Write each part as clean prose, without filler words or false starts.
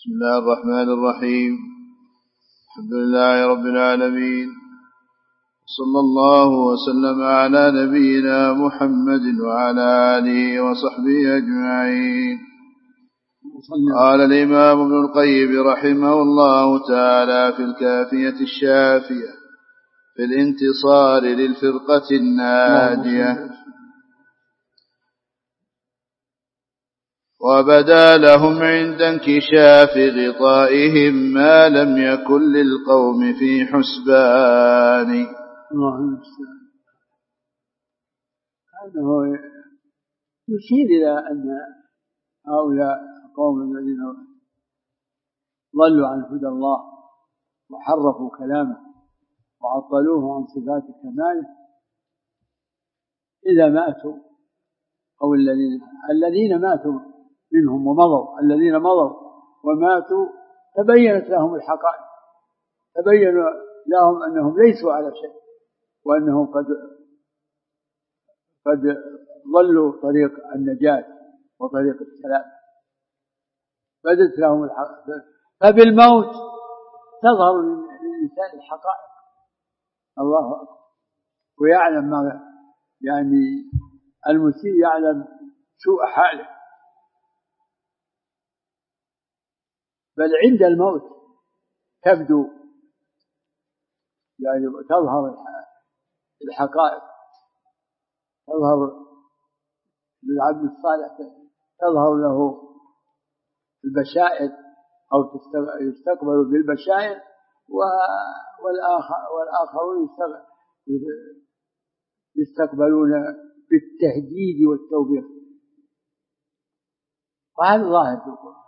بسم الله الرحمن الرحيم. الحمد لله رب العالمين، صلى الله وسلم على نبينا محمد وعلى آله وصحبه أجمعين. قال الإمام ابن القيم رحمه الله تعالى في الكافية الشافية في الانتصار للفرقة الناجية: وبدا لهم عند انكشاف غطائهم ما لم يكن للقوم في حسبان. الله المستعان. هذا يشير إلى أن هؤلاء القوم الذين ضلوا عن هدى الله وحرفوا كلامه وعطلوه عن صفات كماله إذا ماتوا، أو الذين ماتوا منهم ومضوا، الذين مضوا وماتوا تبينت لهم الحقائق، تبين لهم أنهم ليسوا على شيء، وأنهم قد ضلوا طريق النجاة وطريق السلام، بدت لهم الحقائق. فبالموت تظهر للإنسان الحقائق. الله أكبر. ويعلم ما يعني المسيء يعلم سوء حاله، بل عند الموت تبدو يعني تظهر الحقائق، تظهر للعبد الصالح، تظهر له البشائر أو يستقبل بالبشائر، والآخرون يستقبلون بالتهديد والتوبيخ. وهذا ظاهر في القرآن.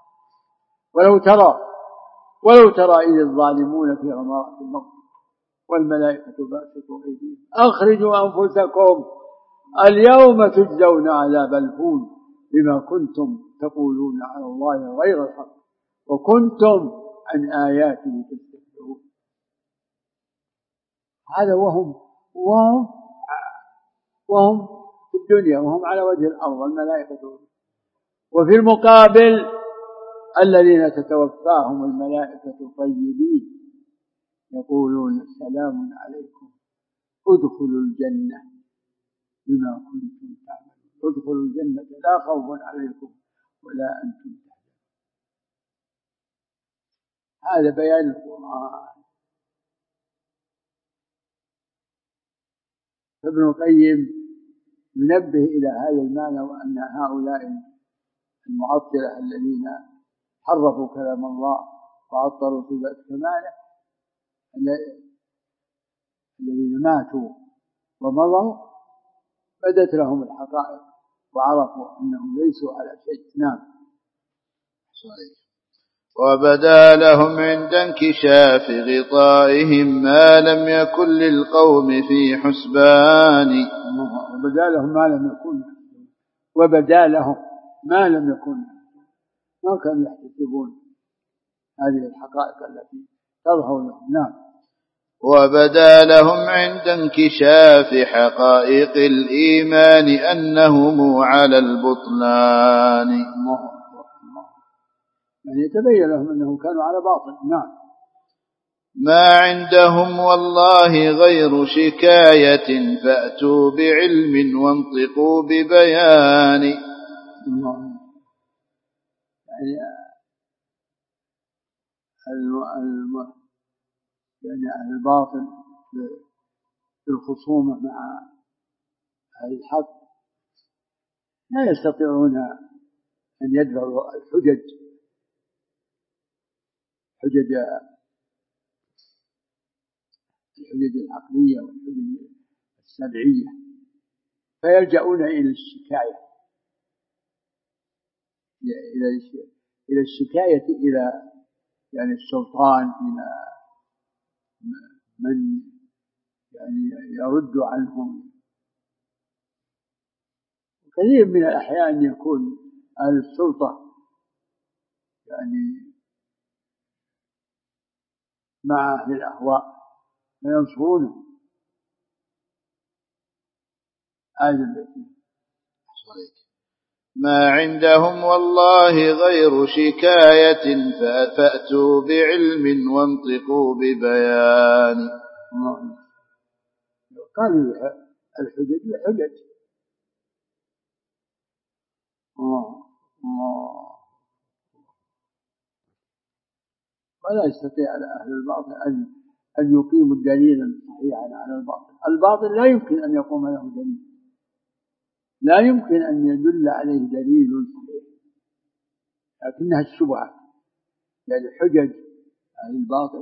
ولو ترى إذ الظالمون في غمرات الموت والملائكة باسطوا أيديهم أخرجوا أنفسكم اليوم تجزون عذاب الهون بما كنتم تقولون على الله غير الحق وكنتم عن آياته تستكبرون. هذا وهم في الدنيا، وهم على وجه الأرض الملائكة. وفي المقابل الذين تتوفاهم الملائكة طيبين يقولون سلام عليكم ادخلوا الجنة بما كنتم تعملون، ادخلوا الجنة لا خوف عليكم ولا أنتم تحزنون. هذا بيان القرآن. ابن القيم ينبه إلى هذا المعنى، وأن هؤلاء المعطلة الذين حرفوا كلام الله وعطلوا صفات كماله الذين ماتوا ومضوا بدت لهم الحقائق وعرفوا أنهم ليسوا على شيء. نعم. وبدا لهم عند انكشاف غطائهم ما لم يكن للقوم في حسبان. وبدا لهم ما لم يكن، وبدا لهم ما لم يكن، ما كانوا يحتسبون هذه الحقائق التي تظهر لهم. نعم. وبدا لهم عند انكشاف حقائق الإيمان أنهم على البطلان. يعني يتبين لهم أنهم كانوا على باطل. نعم. ما عندهم والله غير شكاية فأتوا بعلم وانطقوا ببيان. يعني أهل الباطل في الخصومة مع أهل الحق لا يستطيعون أن يدفعوا الحجج العقلية والحجج السمعية، فيلجؤون إلى الشكاية، إلى الشكاية إلى يعني السلطان، إلى من يعني يرد عنهم. كثير من الأحيان يكون أهل السلطة يعني مع أهل الأهواء فينصرونه. ما عندهم والله غير شكاية فأتوا بعلم وانطقوا ببيان. قالوا الحجج حجج. ولا يستطيع أهل الباطل أن يقيموا دليلا صحيحا على الباطل. الباطل لا يمكن أن يقوم له دليل، لا يمكن أن يدل عليه دليل صحيح، لكنها الشبهات. يعني حجج أهل الباطل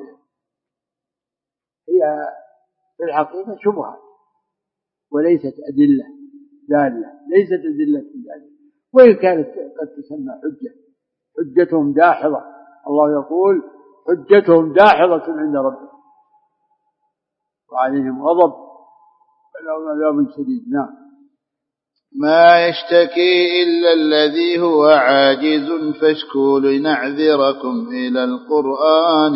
هي في الحقيقة شبهات وليست أدلة دالة، ليست أدلة دالة، وإن كانت قد تسمى حجتهم داحضة. الله يقول حجتهم داحضة عند ربهم وعليهم غضب ولهم عذاب شديد. نعم. ما يشتكي إلا الذي هو عاجز فاشكوا لنعذركم إلى القرآن.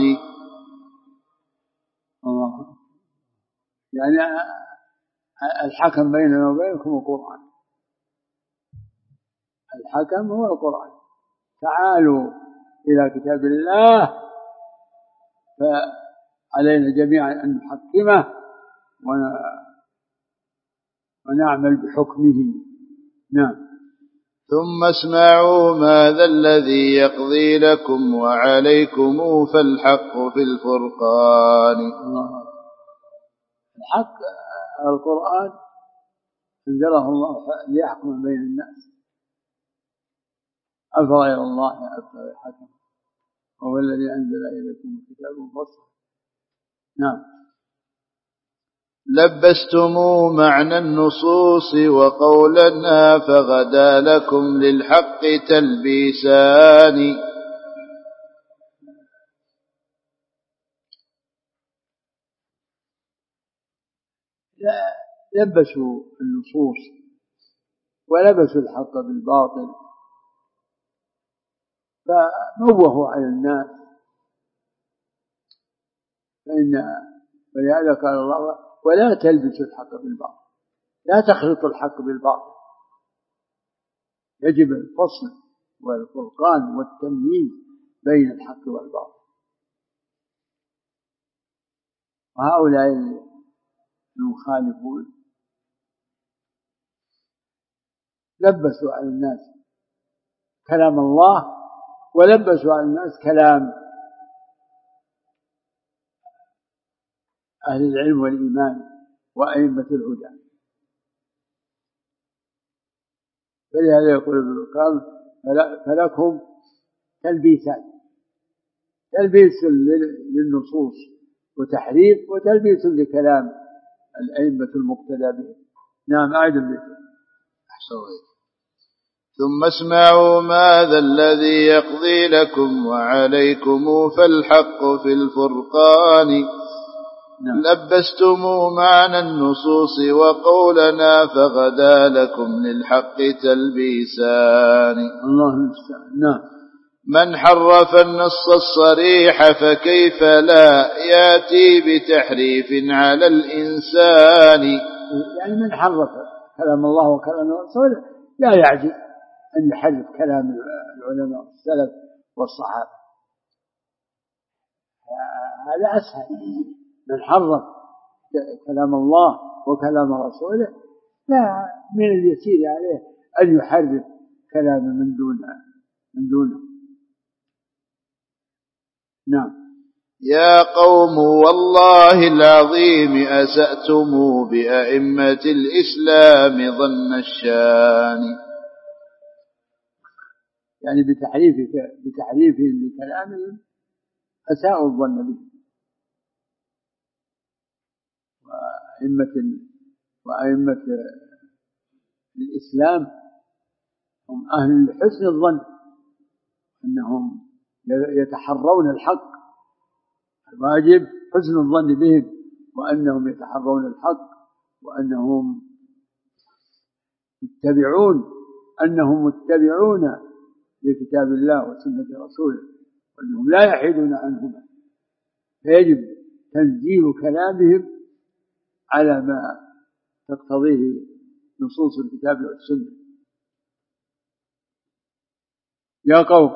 يعني الحكم بيننا وبينكم القرآن، الحكم هو القرآن. تعالوا إلى كتاب الله فعلينا جميعا أن نحكمه ونعمل بحكمه. نعم. ثم اسمعوا ماذا الذي يقضي لكم وعليكم فالحق في الفرقان. الحق القرآن أنزله الله ليحكم بين الناس، أفغير الله أبتغي حكما وهو الذي أنزل إليكم الكتاب مفصلا. نعم. لبستموا معنى النصوص وقولنا فغدا لكم للحق تلبيسان. لبسوا النصوص ولبسوا الحق بالباطل فموهوا على الناس. ولهذا قال الله ولا تلبسوا الحق بالباطل، لا تخلطوا الحق بالباطل. يجب الفصل والفرقان والتمييز بين الحق والباطل. وهؤلاء المخالفون لبسوا على الناس كلام الله ولبسوا على الناس كلام أهل العلم والإيمان وأئمة الهدى. فلهذا يقول ابن القيم فلكم تلبيسان: تلبيس للنصوص وتحريف، وتلبيس لكلام الأئمة المقتدى بهم. نعم. أعد بك. ثم اسمعوا ماذا الذي يقضي لكم وعليكم فالحق في الفرقان. لبستموا معنى النصوص وقولنا فغدا لكم للحق تلبيسان. الله المستعان. نعم. من حرف النص الصريح فكيف لا يأتي بتحريف على الإنسان. يعني من حرف كلام الله وكلام الرسول لا يعجز أن يحرف كلام العلماء السلف والصحابة، هذا أسهل. من حرف كلام الله وكلام رسوله لا من اليسير عليه أن يحرف كلام من دونه. نعم. يا قوم والله العظيم أسأتم بأئمة الإسلام ظن الشان. يعني بتحريفهم لكلامهم أساءوا الظن به. وأئمة الإسلام هم أهل حسن الظن، أنهم يتحرون الحق. الواجب حسن الظن بهم، وأنهم يتحرون الحق، وأنهم متبعون لكتاب الله وسنة رسوله، وأنهم لا يحيدون عنهما. فيجب تنزيل كلامهم على ما تقتضيه نصوص الكتاب والسنة. يا قوم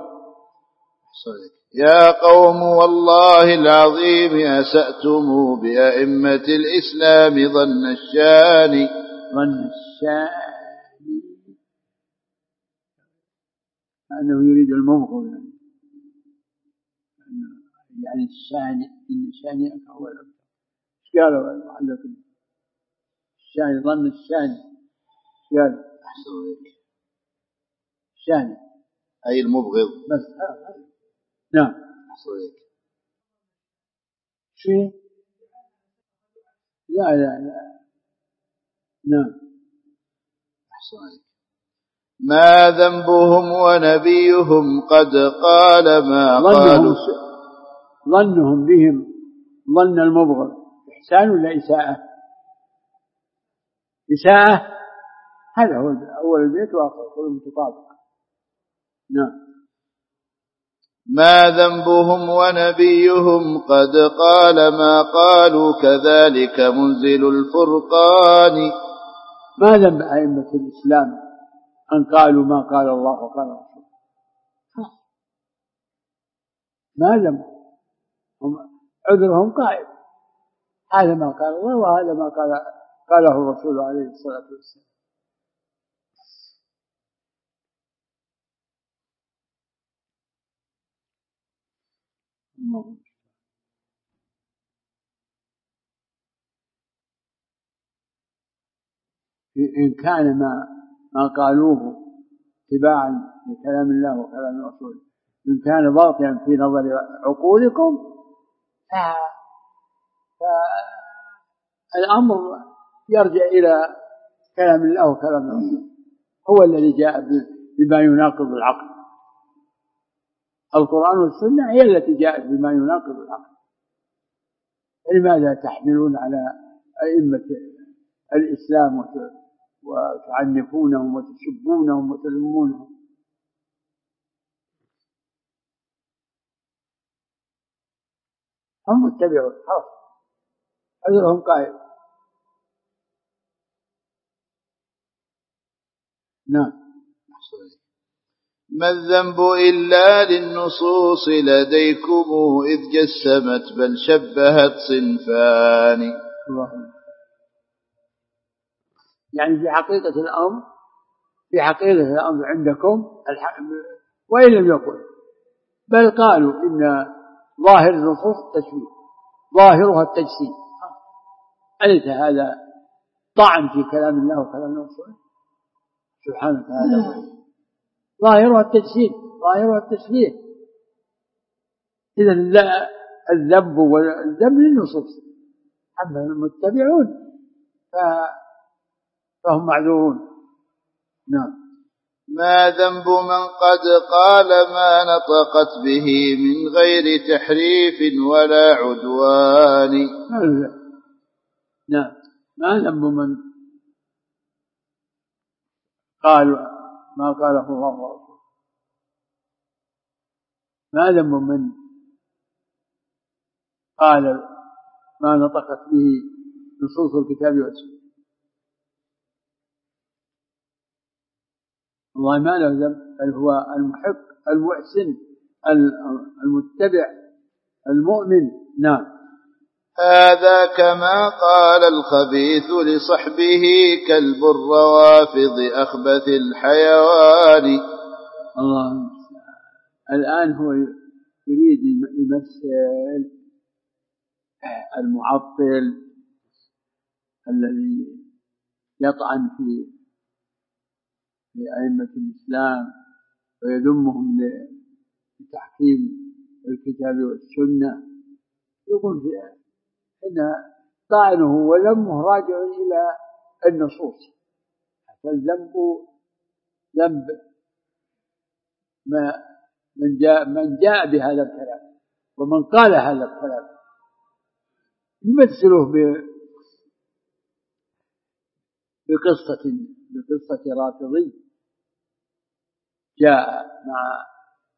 يا قوم والله العظيم أسأتم بأئمة الإسلام ظن الشان. أنه يريد المبغض يعني الشانئ، إن شانئك هو الأبتر. ايش قالوا المعلقين؟ الشانئ ظن الشانئ، ايش قالوا؟ الشانئ أي المبغض بس. نعم. شيء لا. نعم. ما ذنبهم ونبيهم قد قال ما قالوا. ظنهم بهم ظن المبغض إحسان ولا إساءة؟ إساءة. هذا هو أول البيت وآخر كل متطابق. نعم. ما ذنبهم ونبيهم قد قال ما قالوا كذلك منزل الفرقان. ما ذنب أئمة الإسلام أن قالوا ما قال الله وقال رسوله؟ ما ذنب، عذرهم قائم، هذا ما قال الله وهذا ما قاله الرسول عليه الصلاة والسلام. إن كان ما قالوه اتباعا لكلام الله وكلام الرسول إن كان باطلا في نظر عقولكم فالأمر يرجع إلى كلام الله وكلام الرسول، هو الذي جاء بما يناقض العقل. القرآن والسنة هي التي جاءت بما يناقض العقل. لماذا تحملون على أئمة الإسلام وتعنفونهم وتسبونهم وتذمونهم؟ هم اتبعوا خلاص، عذرهم قائم. نعم. ما الذنب إلا للنصوص لديكم إذ جسمت بل شبهت صنفان. يعني في حقيقة الأمر عندكم وإن لم يقل، بل قالوا إن ظاهر النصوص التشبيه ظاهرها التجسيم. أليس هذا طعن في كلام الله وكلام الرسول سبحانه وتعالى؟ ظاهرها التجسيم ظاهرها التشبيه. إذا الذنب للنصوص، أما المتبعون فهم معذورون. نعم. ما ذنب من قد قال ما نطقت به من غير تحريف ولا عدوان. نعم. ما ذنب من قال ما قاله الله ورسوله؟ ما ذنب من قال ما نطقت به نصوص الكتاب والسنة؟ والله ما له ذنب، بل هو المحق المحسن المتبع المؤمن. نعم. هذا كما قال الخبيث لصحبه كلب الروافض أخبث الحيوان. الله الآن هو يريد يمثل المعطل الذي يطعن في أئمة الإسلام ويذمهم لتحكيم الكتاب والسنة. يقول إن طعنه ولمه راجع إلى النصوص، فالذنب ذنب من جاء بهذا الكلام ومن قال هذا الكلام، يمثله بقصة رافضي جاء مع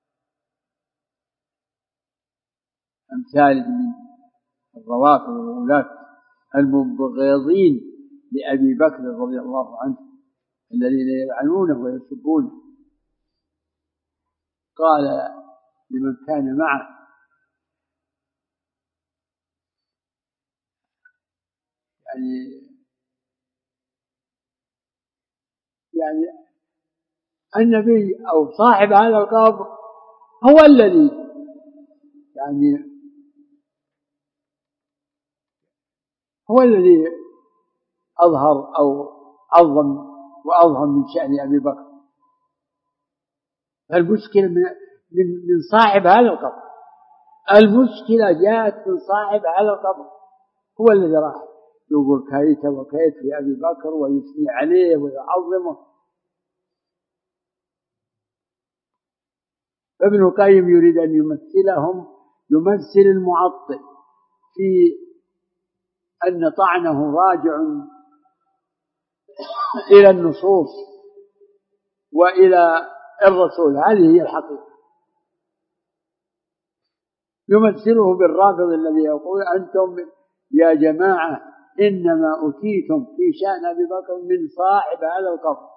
أمثال من الروافض والولاة المبغضين لأبي بكر رضي الله عنه الذين يلعنونه ويسبونه. قال لمن كان معه يعني النبي أو صاحب هذا القبر هو الذي أظهر أو عظم وأظهر من شأن أبي بكر. فالمشكلة من صاحب هذا القبر، المشكلة جاءت من صاحب هذا القبر، هو الذي راح يقول كيت وكيت في أبي بكر ويثني عليه ويعظمه. ابن القيم يريد أن يمثل المعطل في أن طعنه راجع إلى النصوص وإلى الرسول، هذه هي الحقيقة. يمثله بالرافض الذي يقول أنتم يا جماعة إنما أتيتم في شأن أبي بكر من صاحب هذا القبر.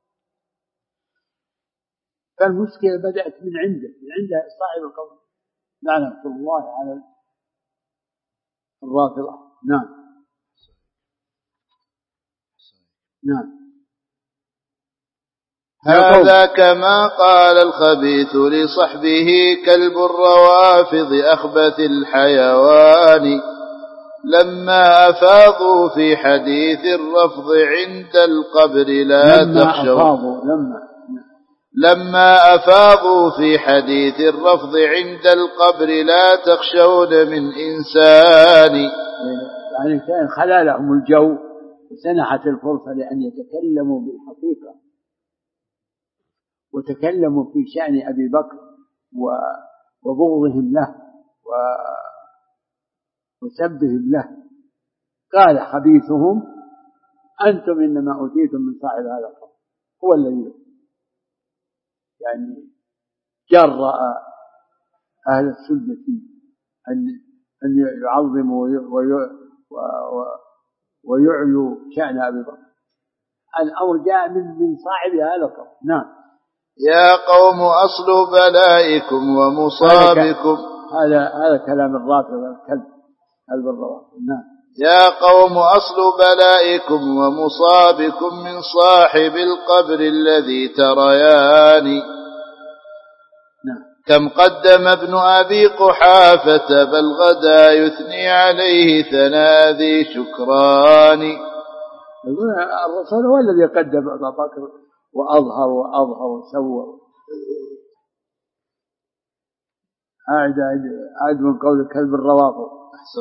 فالمشكلة بدأت من عنده صاحب القبر، لعنة الله على الرافضة. نعم. هذا كما قال الخبيث لصحبه كلب الروافض أخبث الحيوان، لما أفاضوا في حديث الرفض عند القبر لا تخشوا لما أفاضوا في حديث الرفض عند القبر لا تخشون من إنسان. يعني كان خلا لهم الجو وسنحت الفرصة لأن يتكلموا بالحقيقة، وتكلموا في شأن أبي بكر وبغضهم له وسبهم له. قال حديثهم أنتم إنما أوتيتم من صاحب هذا القبر، هو الذي جرأ أهل السنة أن يعظموا ويعلوا شأن أبي بكر. الأمر جاء من صاحب هذا القبر. نعم. يا قوم أصل بلائكم ومصابكم. هذا كلام الرافض الكلب الروافض. نعم. يا قوم أصل بلائكم ومصابكم من صاحب القبر الذي تريان. كم قدم ابن أبي قحافة بل غدا يثني عليه ثناء ذي شكران. الرسول هو الذي قدم أبا بكر وأظهر وسوى. عاد من قول كلب الروافض.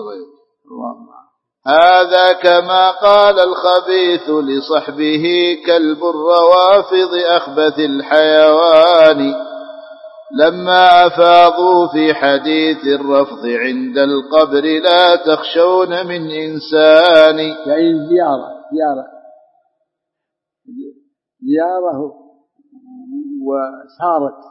هذا كما قال الخبيث لصحبه كلب الروافض أخبث الحيوان، لما أفاضوا في حديث الرفض عند القبر لا تخشون من إنسان. يعني زيارة وصارت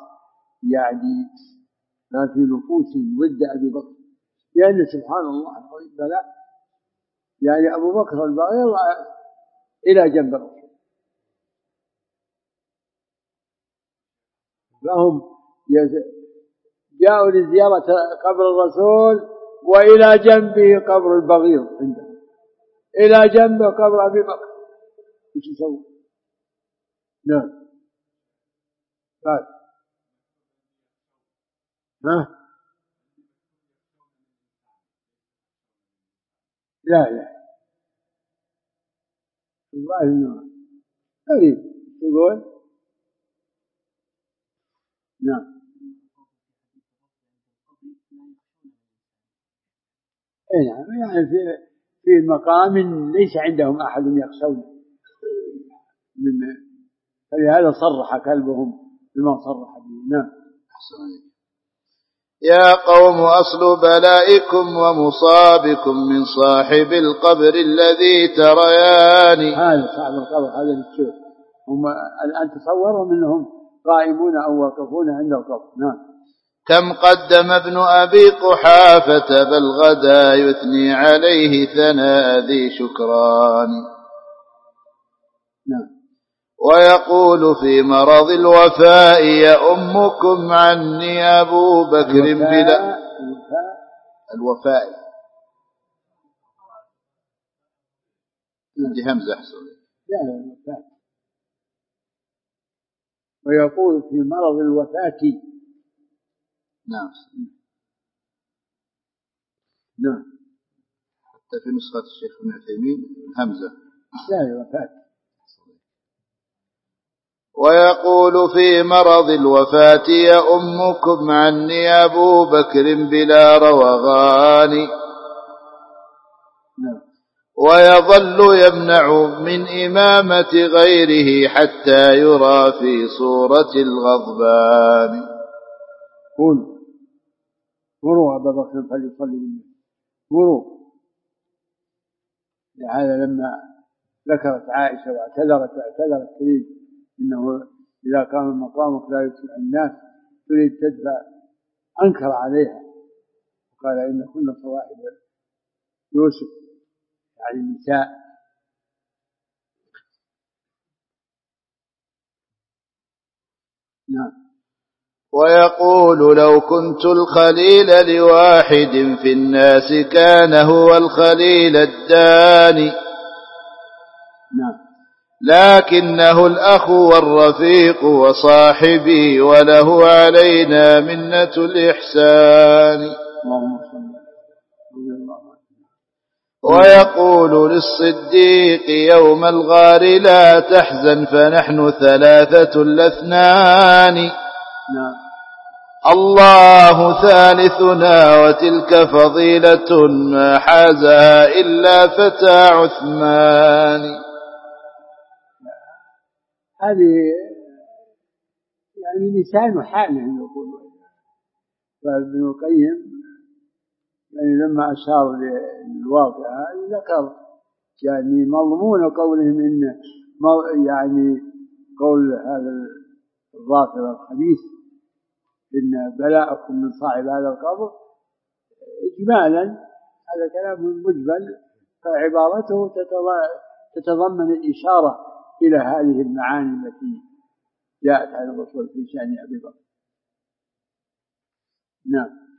ما في نفوسهم ضد أبي بكر، لأن سبحان الله بلا أبو بكر البغيض إلى جنب الرسول، فهم جاءوا لزيارة قبر الرسول وإلى جنبه قبر البغيض عنده، إلى جنب قبر أبي بكر. إيش يسوي؟ نعم. قال لا الله ينور. غريب تقول. نعم. يعني في مقام ليس عندهم أحد يخشون فلهذا صرح كلبهم بما صرح به. نعم. يا قوم أصل بلائكم ومصابكم من صاحب القبر الذي تريان. هذا صاحب القبر هذا الشيء هم الآن تصورهم أنهم قائمون أو واقفون عند القبر. نعم. كم قدم ابن أبي قحافة بل غدا يثني عليه ثناء ذي شكران. نعم. ويقول في مرض الوفاء يؤمكم عني أبو بكر بلا الوفاء عندي همزة أحسن لا الوفاة. ويقول في مرض الوفاة. نعم نعم. حتى في نسخة الشيخ ابن عثيمين الهمزة لا الوفاة. ويقول في مرض الوفاة يؤمكم عني أبو بكر بلا روغان. نعم. ويظل يمنع من إمامة غيره حتى يرى في صورة الغضبان. قل مروا أبا بكر فليصلي بالناس. مروا. لهذا لما ذكرت عائشة واعتذرت تريد إنه إذا كان مقامك لا يسمع الناس تريد تدفع، أنكر عليها وقال إن كنا صواحب يوسف يعني النساء. نعم. ويقول لو كنت الخليل لواحد في الناس كان هو الخليل الداني. نعم. لكنه الأخ والرفيق وصاحبي وله علينا منة الإحسان. ويقول للصديق يوم الغار لا تحزن فنحن ثلاثة الاثنان. نعم. الله ثالثنا وتلك فضيلة ما حازها إلا فتى عثمان. هذه يعني لسان حاله يقول. فابن القيم يعني لما أشار للواقع ذكر يعني مضمون قولهم إن يعني قول هذا الرافض الخبيث إن بلاءكم من صاحب هذا القبر إجمالا هذا كلام مجمل، فعبارته تتضمن الإشارة إلى هذه المعاني التي جاءت على الرسول في شأن أبي بكر. نعم.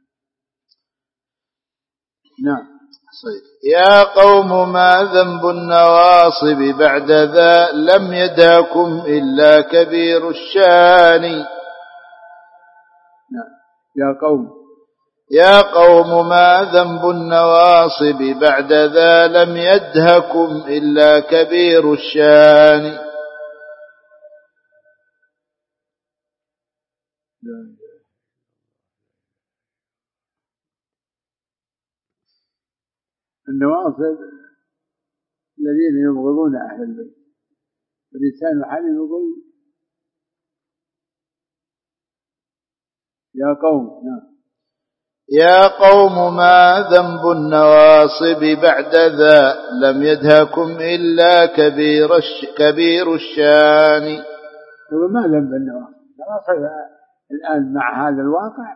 نعم. يا قوم ما ذنب النواصب بعد ذا لم يدعكم إلا كبير الشان. نعم. يا قوم ما ذنب النواصب بعد ذا لم يدهكم إلا كبير الشان. النواصب الذين يبغضون أهل البيت، فلسان حال يقول يا قوم. نعم. يا قوم ما ذنب النواصب بعد ذا لم يدهكم إلا كبير الشان. ما ذنب النواصب؟ الآن مع هذا الواقع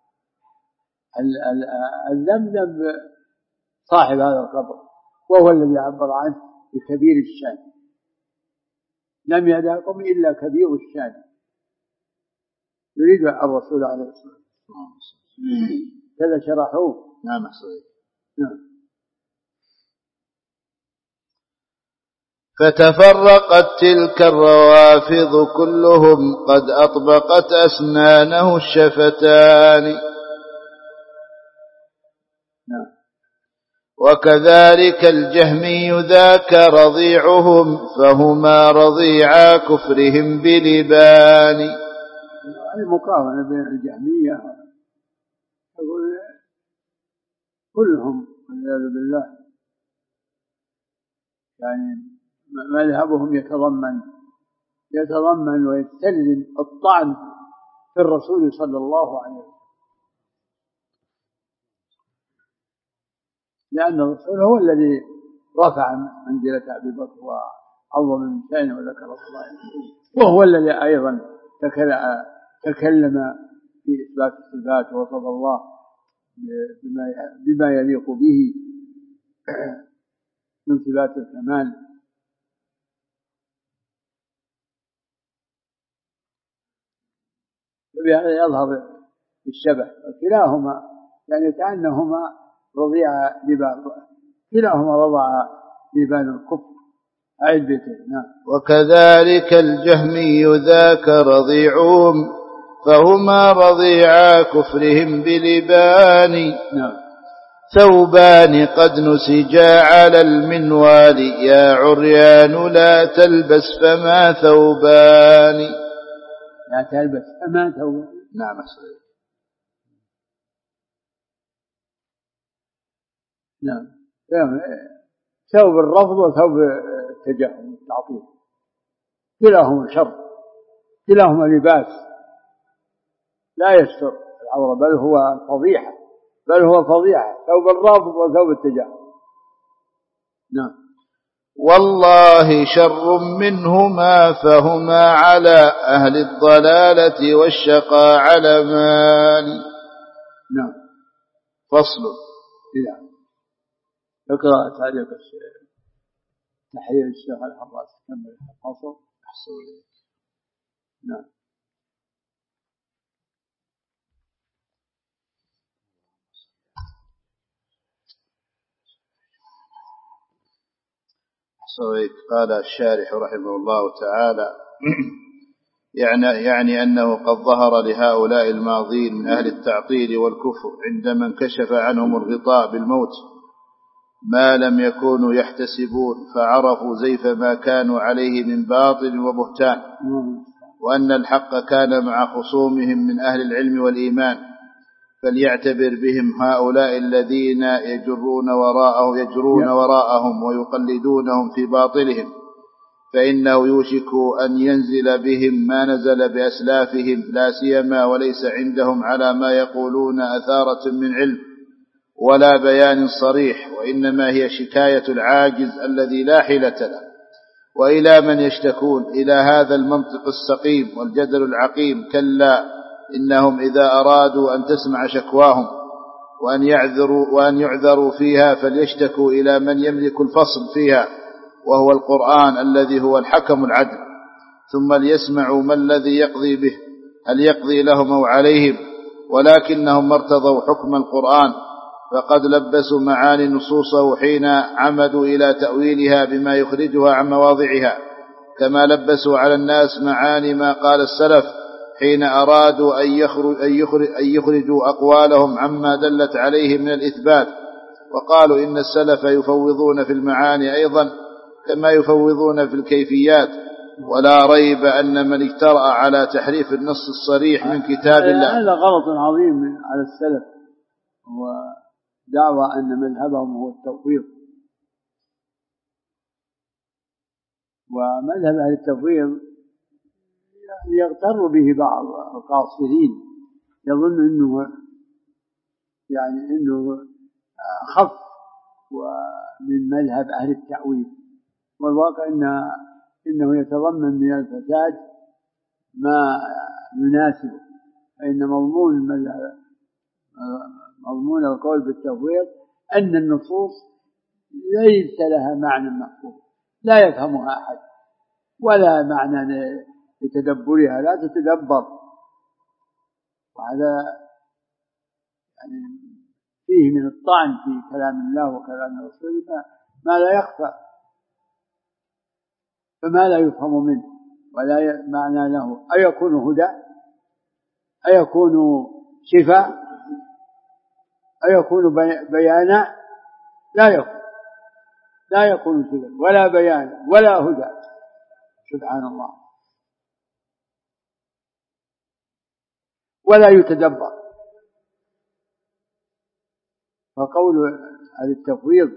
الذنب صاحب هذا القبر، وهو الذي عبر عنه بكبير الشان. لم يدعكم إلا كبير الشان، يريد الرسول عليه الصلاة والسلام كذا شرحوه. نعم صحيح. نعم. فتفرقت تلك الروافض كلهم قد أطبقت أسنانه الشفتان. نعم. وكذلك الجهمي ذاك رضيعهم فهما رضيعا كفرهم بلبان. المقارنة بين الجهمية أقول كلهم والعياذ بالله يعني مذهبهم يتضمن ويستلزم الطعن في الرسول صلى الله عليه وسلم، لأن الرسول هو الذي رفع منزلة أبي بكر وعظم من شأنه وذكر الله، وهو الذي أيضا تكلم في إثبات الصفات ووصف الله بما يليق به من صفات الكمال. وبهذا يظهر الشبه. كلاهما يعني كأنهما رضيع لبان، كلاهما رضع لبان الكفر أي البيتين. نعم. وكذلك الجهمي ذاك رضيعهم فهما رضيعا كفرهم بلبان. نعم. ثوبان قد نسجا على المنوال يا عريان لا تلبس فما ثوبان. لا تلبس فما ثوبان. نعم صحيح. نعم. ثوب الرفض وثوب التجهم والتعطيل كلاهما شر، كلاهما لباس لا يستر العورة، بل هو فضيحة، ثوب الرفض وثوب التجهم. نعم. والله شر منهما فهما على أهل الضلالة والشقاء علمان. نعم. فصل. نعم. اقرأ تعليق تحرير الشيخ الحراس كمل الفصل. نعم. قال الشارح رحمه الله تعالى يعني أنه قد ظهر لهؤلاء الماضين من أهل التعطيل والكفر عندما انكشف عنهم الغطاء بالموت ما لم يكونوا يحتسبون، فعرفوا زيف ما كانوا عليه من باطل وبهتان، وأن الحق كان مع خصومهم من أهل العلم والإيمان، فليعتبر بهم هؤلاء الذين يجرون وراءهم ويقلدونهم في باطلهم، فإنه يوشك أن ينزل بهم ما نزل بأسلافهم، لا سيما وليس عندهم على ما يقولون أثارة من علم ولا بيان صريح، وإنما هي شكاية العاجز الذي لا حيلة له. وإلى من يشتكون؟ إلى هذا المنطق السقيم والجدل العقيم؟ كلا، إنهم إذا أرادوا أن تسمع شكواهم وأن يعذروا فيها فليشتكوا إلى من يملك الفصل فيها، وهو القرآن الذي هو الحكم العدل، ثم ليسمعوا ما الذي يقضي به، هل يقضي لهم أو عليهم؟ ولكنهم ارتضوا حكم القرآن، فقد لبسوا معاني نصوصه حين عمدوا إلى تأويلها بما يخرجها عن مواضعها، كما لبسوا على الناس معاني ما قال السلف حين أرادوا أن يخرجوا أقوالهم عما دلت عليه من الإثبات، وقالوا إن السلف يفوضون في المعاني أيضا كما يفوضون في الكيفيات، ولا ريب أن من اجترأ على تحريف النص الصريح من كتاب الله. هذا غلط عظيم على السلف، ودعوى أن مذهبهم هو التفويض، ومذهب أهل التفويض يغتر به بعض القاصرين، يظن أنه خف ومن مذهب أهل التأويل، والواقع إنه يتضمن من الفساد ما يناسبه، فإن مضمون القول بالتفويض أن النصوص ليس لها معنى مفهوم لا يفهمها أحد، ولا معنى لتدبرها، لا تتدبر، وهذا فيه من الطعن في كلام الله وكلام رسوله ما لا يخفى، فما لا يفهم منه ولا معنى له، أيكون هدى، أيكون شفاء، أيكون بيانا؟ لا يكون شفاء ولا بيانا ولا هدى، سبحان الله، ولا يتدبر. فقول التفويض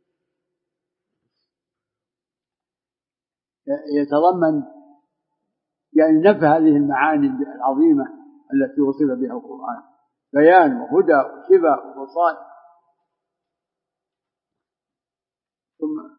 يتضمن نفي هذه المعاني العظيمة التي وصف بها القرآن، بيان وهدى وشفاء وبصائر. ثم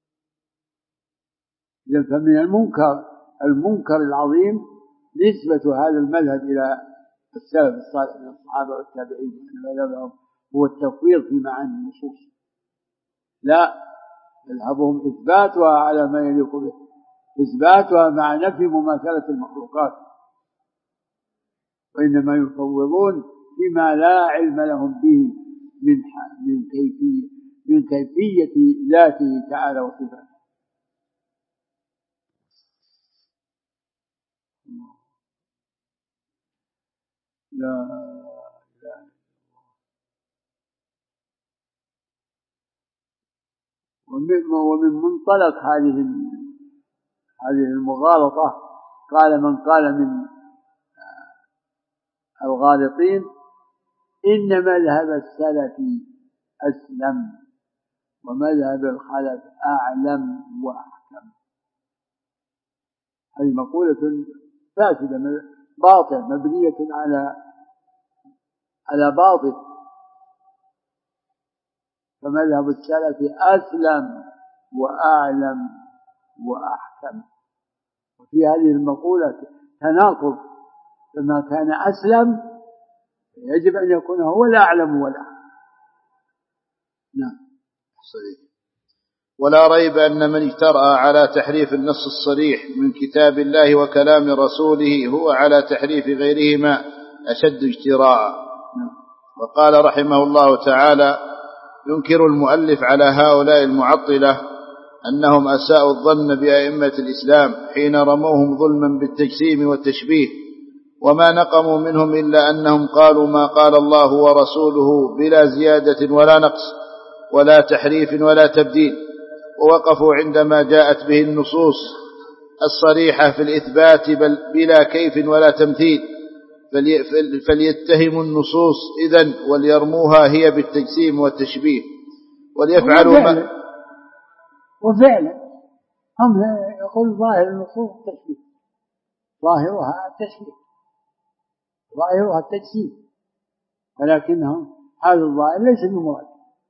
فمن المنكر العظيم نسبة هذا المذهب إلى السلف الصالح من الصحابة والتابعين، أن مذهبهم هو التفويض في معاني النصوص، لا، مذهبهم إثباتها على ما يليق به، إثباتها مع نفي مماثلة المخلوقات، وإنما يفوضون بما لا علم لهم به من كيفية ذاته تعالى وصفاته. لا إله. ومن منطلق هذه المغالطة قال من قال من الغالطين إن مذهب السلف أسلم ومذهب الخلف أعلم وأحكم. هذه مقولة فاسدة باطلة مبنية على باطل. فمذهب السلف أسلم وأعلم وأحكم. وفي هذه المقولة تناقض، فما كان أسلم يجب أن يكون هو الأعلم والأحكم. نعم صحيح. ولا ريب أن من اجترأ على تحريف النص الصريح من كتاب الله وكلام رسوله هو على تحريف غيرهما أشد اجتراء. وقال رحمه الله تعالى: ينكر المؤلف على هؤلاء المعطلة أنهم أساءوا الظن بأئمة الإسلام حين رموهم ظلما بالتجسيم والتشبيه، وما نقموا منهم إلا أنهم قالوا ما قال الله ورسوله بلا زيادة ولا نقص ولا تحريف ولا تبديل، ووقفوا عندما جاءت به النصوص الصريحة في الإثبات بلا كيف ولا تمثيل، فليتهموا النصوص إذن وليرموها هي بالتجسيم والتشبيه وليفعلوا وفعلا هم يقول ظاهر النصوص التشبيه، ظاهرها التشبيه، ظاهرها التجسيم، ولكنهم هذا الظاهر ليس بمراد.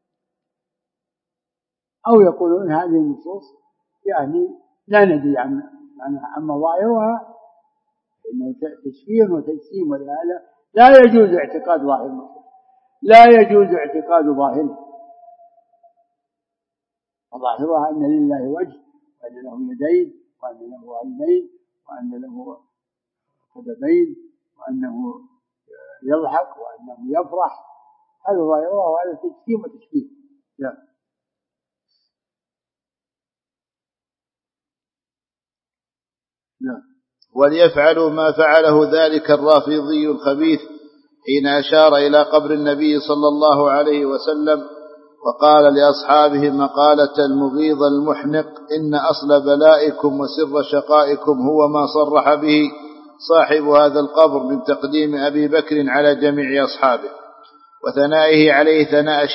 أو يقولون هذه النصوص يعني لا ندري عنها، أما ظاهرها إنه تشبيه وتجسيم، ولهذا لا يجوز اعتقاد ظاهر النصوص، لا يجوز اعتقاد ظاهره. وظاهرها أن لله وجه، وأن له يدين، وأن له عينين، وأن له قدمين، وأنه يضحك وأنه يفرح. هذا ظاهرها، وهذا تجسيم وتشبيه. وليفعلوا ما فعله ذلك الرافضي الخبيث حين أشار إلى قبر النبي صلى الله عليه وسلم وقال لأصحابه مقالة المغيظ المحنق: إن أصل بلائكم وسر شقائكم هو ما صرح به صاحب هذا القبر من تقديم أبي بكر على جميع أصحابه، وثنائه عليه ثناء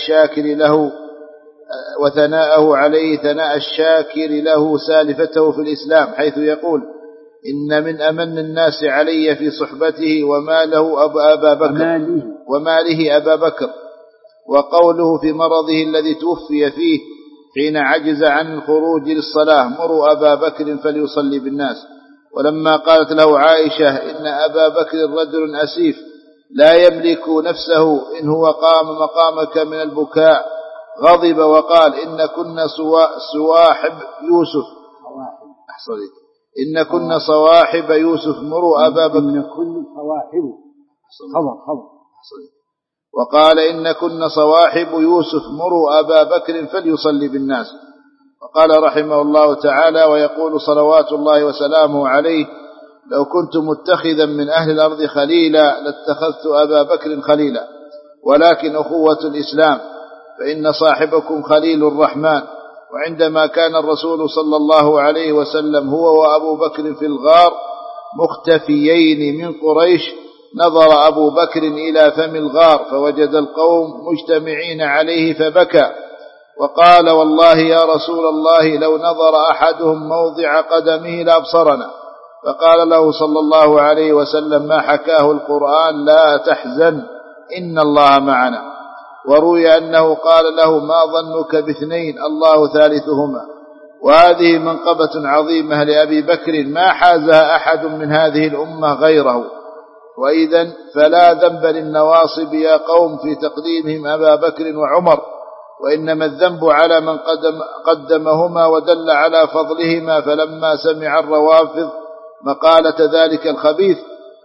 الشاكر له سالفته في الإسلام، حيث يقول: إن من أمن الناس علي في صحبته وماله أبا بكر. وقوله في مرضه الذي توفي فيه حين عجز عن الخروج للصلاة: مروا أبا بكر فليصلي بالناس. ولما قالت له عائشة: إن أبا بكر رجل أسيف لا يملك نفسه إن هو قام مقامك من البكاء، غضب وقال: إن كنا صواحب يوسف، إن كنا صواحب يوسف مروا أبا بكر. وقال: إن كنا صواحب يوسف مروا أبا بكر فليصلي بالناس. وقال رحمه الله تعالى: ويقول صلوات الله وسلامه عليه: لو كنت متخذا من أهل الأرض خليلا لاتخذت أبا بكر خليلا، ولكن أخوة الإسلام، فإن صاحبكم خليل الرحمن. وعندما كان الرسول صلى الله عليه وسلم هو وأبو بكر في الغار مختفيين من قريش، نظر أبو بكر إلى فم الغار فوجد القوم مجتمعين عليه فبكى وقال: والله يا رسول الله لو نظر أحدهم موضع قدمه لأبصرنا. فقال له صلى الله عليه وسلم ما حكاه القرآن: لا تحزن إن الله معنا. وروي أنه قال له: ما ظنك باثنين الله ثالثهما. وهذه منقبة عظيمة لأبي بكر ما حازها أحد من هذه الأمة غيره. وإذن فلا ذنب للنواصب يا قوم في تقديمهم أبا بكر وعمر، وإنما الذنب على من قدمهما ودل على فضلهما. فلما سمع الروافض مقالة ذلك الخبيث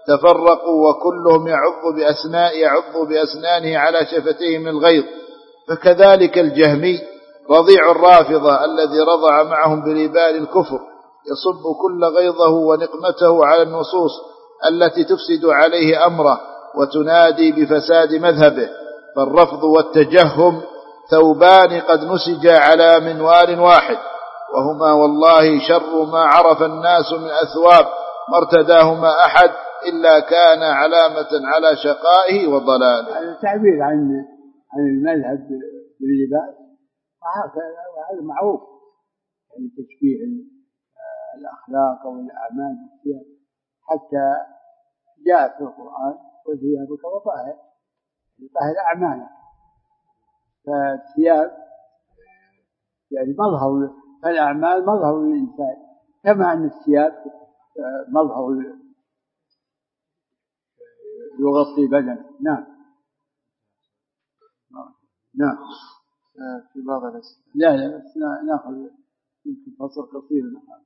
تفرقوا وكلهم يعض بأسنانه على شفتيه من الغيظ. فكذلك الجهمي رضيع الرافضة الذي رضع معهم بربال الكفر يصب كل غيظه ونقمته على النصوص التي تفسد عليه أمره وتنادي بفساد مذهبه. فالرفض والتجهم ثوبان قد نسجا على منوال واحد، وهما والله شر ما عرف الناس من أثواب، ما ارتداهما أحد إلا كان علامة على شقائه وضلاله. التعبير عن المذهب باللباس وهذا معروف، يعني تشبيه الأخلاق والأعمال بالثياب، حتى جاء في القرآن وثيابك وطهر، طهر أعمالك. فالثياب يعني مظهر، فالأعمال مظهر للإنسان، كما أن الثياب مظهر يغطي بدنه. نعم. نعم. في بعض الأسئلة لا بس نأخذ يمكن فصل قصير نأخذ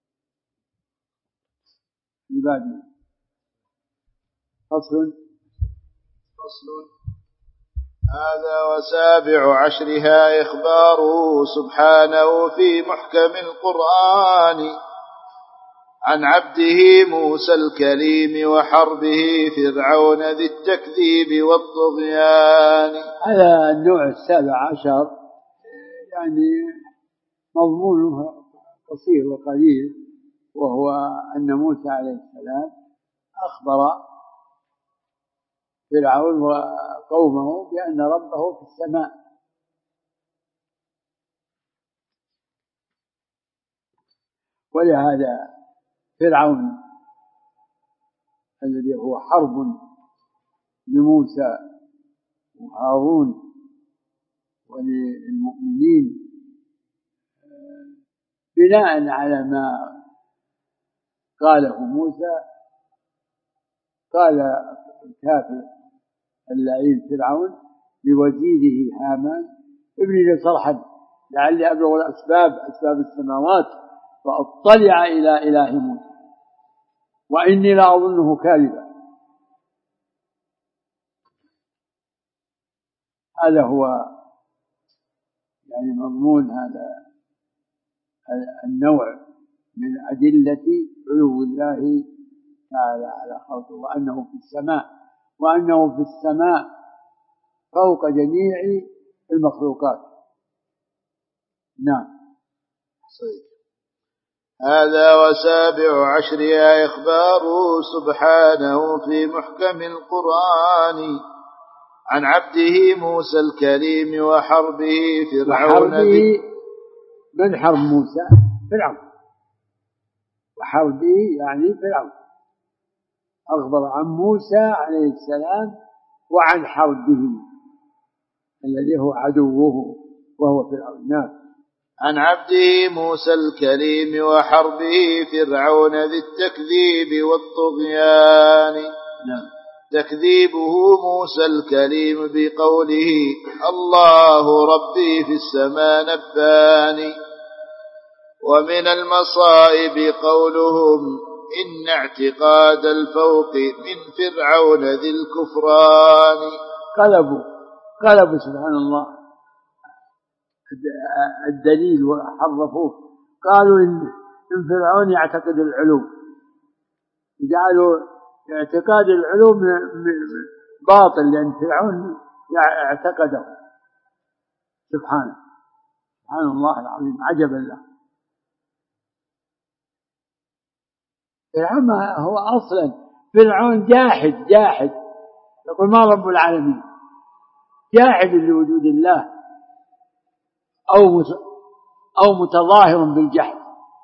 لبعد فصل. هذا وسابع عشرها إخباره سبحانه في محكم القرآن عن عبده موسى الكليم وحربه فرعون ذي التكذيب والطغيان. هذا النوع السابع عشر يعني مضمونه قصير وقليل، وهو أن موسى عليه السلام أخبر فرعون وقومه بأن ربه في السماء، ولهذا فرعون الذي هو حرب لموسى وهارون وللمؤمنين بناء على ما قاله موسى، قال الكافر اللعين فرعون لوزيره هامان ابني لي صرحا لعلي أبلغ أسباب السماوات فأطلع إلى إله موسى وإني لا أظنه كاذبا. هذا هو يعني مضمون هذا النوع من أدلة علو الله تعالى على خلقه، وأنه في السماء فوق جميع المخلوقات. نعم. صحيح. هذا وسابع عشرها إخباره سبحانه في محكم القرآن عن عبده موسى الكريم وحربه فرعون. من حرب موسى؟ فرعون. وحربه يعني فرعون، أخبر عن موسى عليه السلام وعن حربه الذي هو عدوه وهو فرعون. نعم. عن عبده موسى الكريم وحربه فرعون ذي التكذيب والطغيان. نعم. تكذيبه موسى الكريم بقوله الله ربي في السماء نباني. ومن المصائب قولهم إن اعتقاد الفوق من فرعون ذي الكفران. قلبوا سبحان الله الدليل وحرفوه، قالوا إن فرعون يعتقد العلو، جعلوا اعتقاد العلو باطل لأن فرعون اعتقده. سبحان الله العظيم، عجبا له. فرعون هو أصلا فرعون جاحد، يقول ما رب العالمين، جاحد لوجود الله أو متظاهر بالجحد.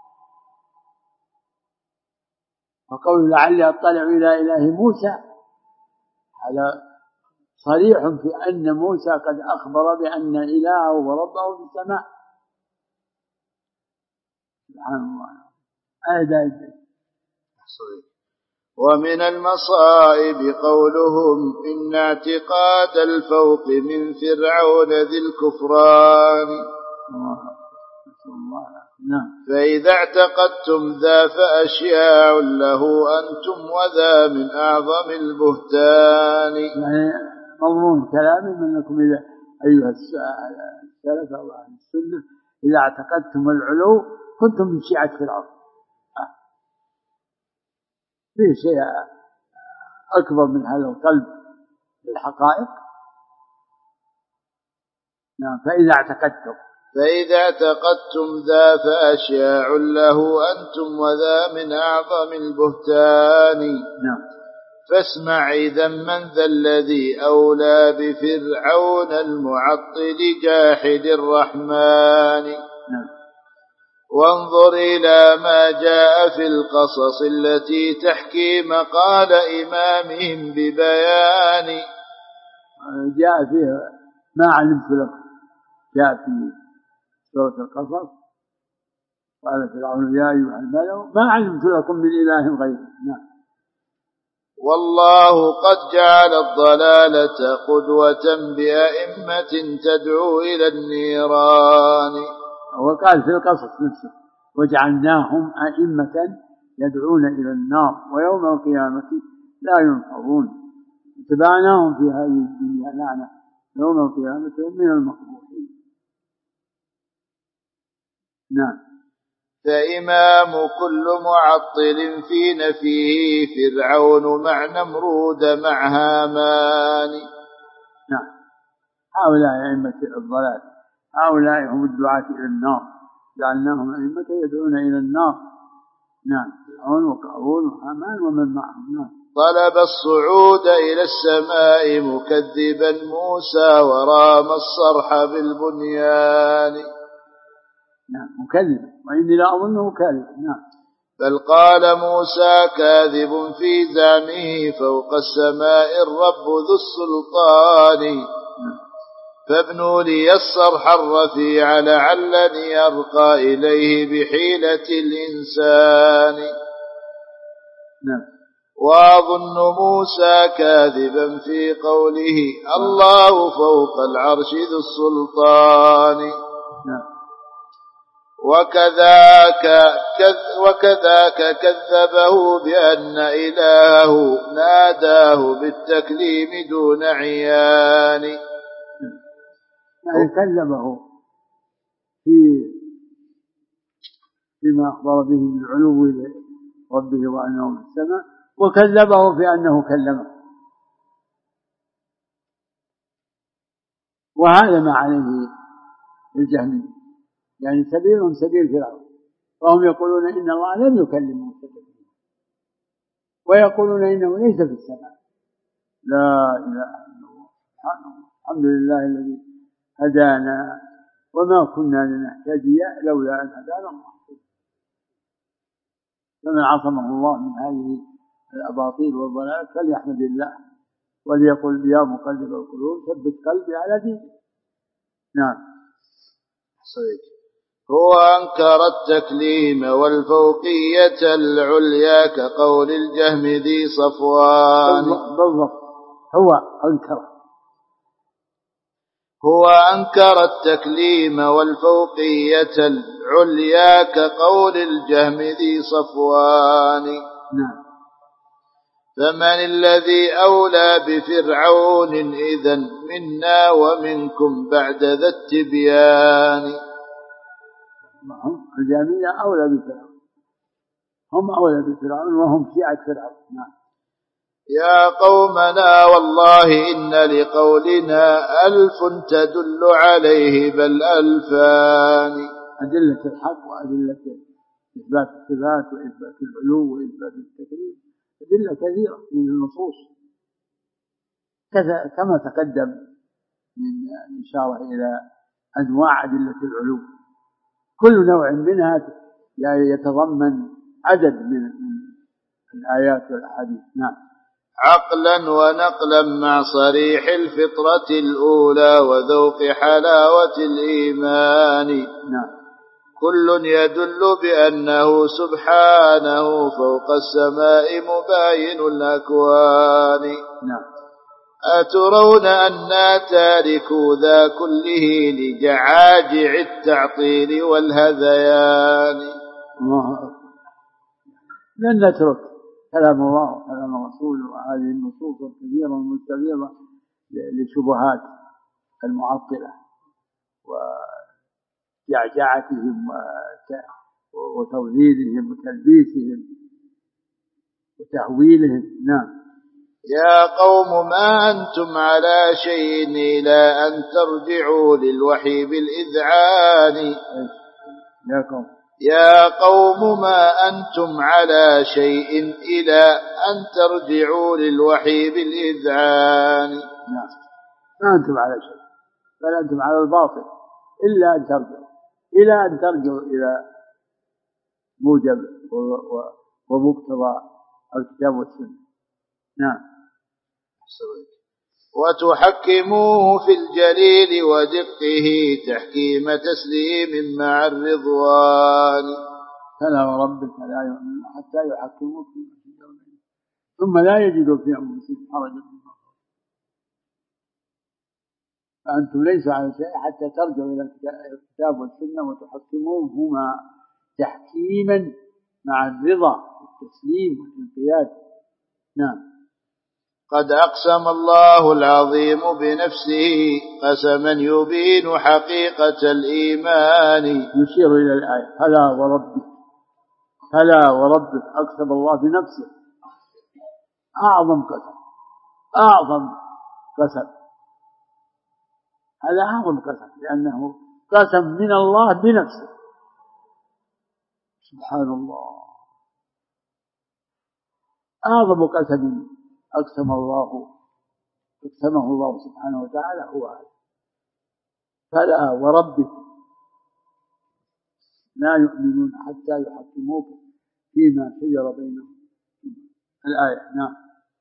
وقول لعلي أطلع إلى إله موسى هذا صريح في أن موسى قد أخبر بأن إلهه وربه في السماء. سبحان الله. هذا ومن المصائب قولهم إن اعتقاد الفوق من فرعون ذي الكفران. نعم. فإذا اعتقدتم ذا فأشياع له أنتم وذا من أعظم البهتان. يعني مضمون كلامي منكم إذا أيها السلف أو أهل السنة إذا اعتقدتم العلو كنتم من شيعة فرعون. في شيء أكبر من هذا القلب للحقائق. نعم. فإذا اعتقدتم ذا فأشياع له أنتم وذا من أعظم البهتان. نعم. فاسمع إذا من ذا الذي أولى بفرعون المعطل جاحد الرحمن. نعم. وانظر إلى ما جاء في القصص التي تحكي مقال إمامهم ببيان. جاء فيها ما علمت لكم، جاء في سورة القصص قال فرعون يا أيها الملأ ما علمت لكم من إله غيري. نعم. والله قد جعل الضلالة قدوة بأئمة تدعو إلى النيران. وقال في القصص نفسه وجعلناهم أئمة يدعون إلى النار ويوم القيامة لا ينصرون. اتبعناهم في هذه الدنيا لعنة يوم القيامة من المقبوحين. نعم. فإمام كل معطل في نفيه فرعون مع نمرود مع هامان. نعم. هؤلاء أئمة الضلال، هؤلاء هم الدعاة إلى النار، جعلناهم أئمة يدعون إلى النار. نعم. فرعون وقارون وهامان ومن معهم. نعم. طلب الصعود إلى السماء مكذبا موسى ورام الصرح بالبنيان. نعم. مكذب، وإني لا أظنه كاذبا. نعم. بل قال موسى كاذب في زعمه فوق السماء الرب ذو السلطان. نعم. فابنوا لي الصرح الرفيع لعلني أرقى إليه بحيلة الإنسان. نعم. وأظن موسى كاذبا في قوله الله فوق العرش ذو السلطان. نعم. وكذاك كذبه بأن إلهه ناداه بالتكليم دون عيان. يعني كذبه فيما أخبر به من علو ربه وأنه في السماء، وكذبه في أنه كلمه، وهذا ما عليه الجهمية، يعني سبيل فرعون. وهم يقولون إن الله لم يكلم موسى تكليما، ويقولون إنه ليس في السماء. لا إله إلا الله، سبحان الله، الحمد لله الذي هدانا وما كنا لنهتدي لولا أن هدانا الله. فمن عصمه الله من هذه الأباطيل والضلال فليحمد الله وليقل يا مقلب القلوب ثبت قلبي على دينك. نعم. صحيح. هو أنكر التكليم والفوقية العليا كقول الجهم ذي صفوان. بالضبط. هو أنكر التكليم والفوقية العليا كقول الجهم ذي صفوان. نعم. فمن الذي أولى بفرعون إذن منا ومنكم بعد ذا التبيان. الجهمية أولى بفرعون، هم أولى بفرعون وهم شيعة فرعون. نعم. يا قومنا والله إن لقولنا ألف تدل عليه بل ألفان. أدلة الحق وأدلة إثبات الصفات وإثبات العلو وإثبات التكريم، أدلة كثيرة من النصوص كما تقدم من الإشارة إلى أنواع أدلة العلو. كل نوع منها يتضمن عدد من الآيات والأحاديث. نعم. عقلا ونقلا مع صريح الفطرة الأولى وذوق حلاوة الإيمان. نعم. كل يدل بأنه سبحانه فوق السماء مباين الأكوان. نعم. أترون أنا تاركوا ذا كله لجعاجع التعطيل والهذيان. الله أكبر. لن نترك كلام الله وكلام رسوله وهذه النصوص الكثيرة المستفيضة لشبهات المعطلة وجعجعتهم وتضليلهم وتلبيسهم وتأويلهم. نعم. يا قوم ما أنتم على شيء إلى أن ترجعوا للوحي بالإذعان. يا قوم ما أنتم على شيء إلى أن ترجعوا للوحي بالإذعان. نعم. ما أنتم على شيء، بل أنتم على الباطل إلا أن ترجعوا إلى موجب ومقتضى الكتاب والسنة. نعم. وتحكموه في الجليل ودقه تحكيم تسليم مع الرضوان. فلا وربك لا يؤمنون حتى يحكموك فيما شجر بينهم ثم لا يجدوا في أنفسهم حرجا مما قضيت. فأنتم ليسوا على شيء حتى ترجعوا إلى الكتاب والسنة وتحكموهما تحكيما مع الرضا والتسليم والانقياد. نعم. قد أقسم الله العظيم بنفسه قسما يبين حقيقة الإيمان. يشير إلى الآية فلا وربك أقسم الله بنفسه. أعظم قسم هذا أعظم قسم لأنه قسم من الله بنفسه. سبحان الله. أعظم قسم أقسمه الله سبحانه وتعالى هو هذا. فلا وربك لا يؤمنون حتى يحكموك فيما شجر بينهم. الآية. نعم.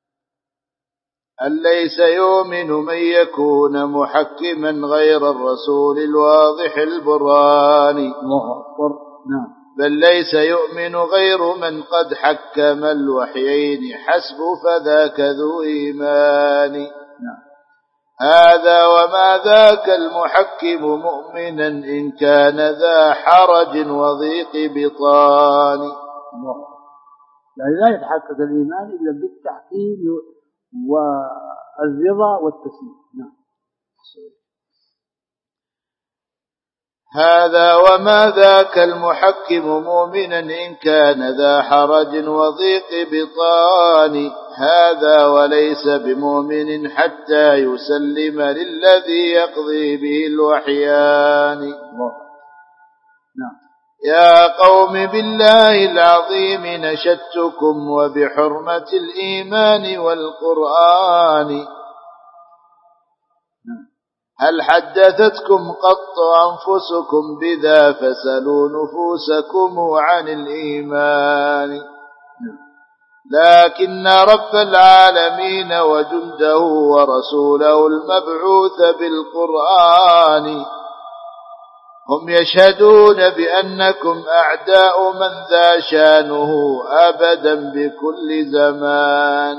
أليس يؤمن من يكون محكما غير الرسول الواضح البرهان. الله أكبر. نعم. بل ليس يؤمن غير من قد حكم الوحيين حسب فذاك ذو إيمان. نعم. هذا وما ذاك المحكم مؤمنا إن كان ذا حرج وضيق بطان. الله. يعني لا يتحقق الإيمان إلا بالتحكيم والرضا والتسليم. نعم. هذا وما ذاك المحكم مؤمنا إن كان ذا حرج وضيق بطان. هذا وليس بمؤمن حتى يسلم للذي يقضي به الوحيان. نعم. يا قوم بالله العظيم نشدتكم وبحرمة الإيمان والقرآن. هل حدثتكم قط أنفسكم بذا فسلوا نفوسكم عن الإيمان. لكن رب العالمين وجنده ورسوله المبعوث بالقرآن هم يشهدون بأنكم أعداء من ذا شانه أبدا بكل زمان.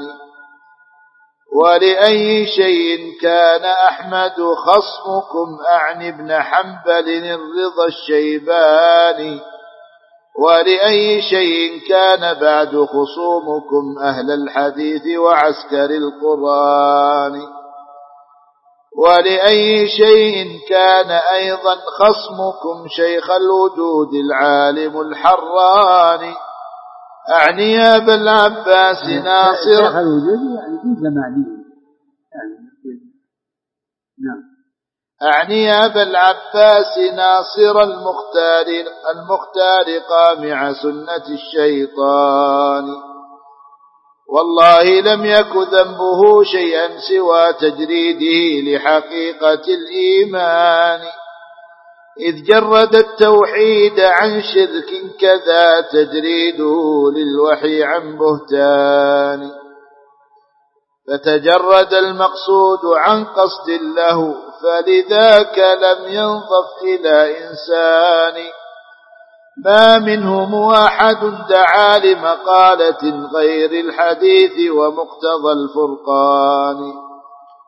ولأي شيء كان أحمد خصمكم أعني ابن حنبل الرضا الشيباني. ولأي شيء كان بعد خصومكم أهل الحديث وعسكر القرآن. ولأي شيء كان أيضا خصمكم شيخ الوجود العالم الحراني أعني أبا العباس ناصر. شيخ الوجود يعني في زمانه نعم. أعني أبا العباس ناصر المختار قامع سنة الشيطان. والله لم يك ذنبه شيئا سوى تجريده لحقيقة الإيمان. إذ جرد التوحيد عن شرك كذا تجريده للوحي عن بهتان. فتجرد المقصود عن قصد له فلذاك لم ينضف إلى إنسان. ما منهم أحد دعا لمقالة غير الحديث ومقتضى الفرقان.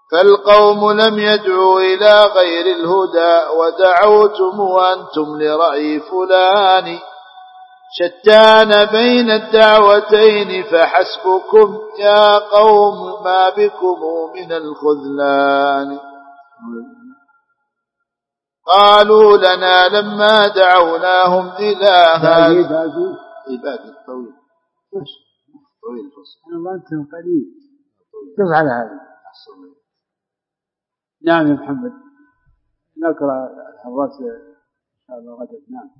فالقوم لم يدعوا إلى غير الهدى ودعوتم وأنتم لرأي فلان شتان بين الدعوتين فحسبكم يا قوم ما بكم من الخذلان قالوا لنا لما دعوناهم إلى هذا باقي طويل أنا ظننتهم قليل تفعل هذا. نعم يا محمد نقرأ الحراس إن شاء الله غدا. نعم.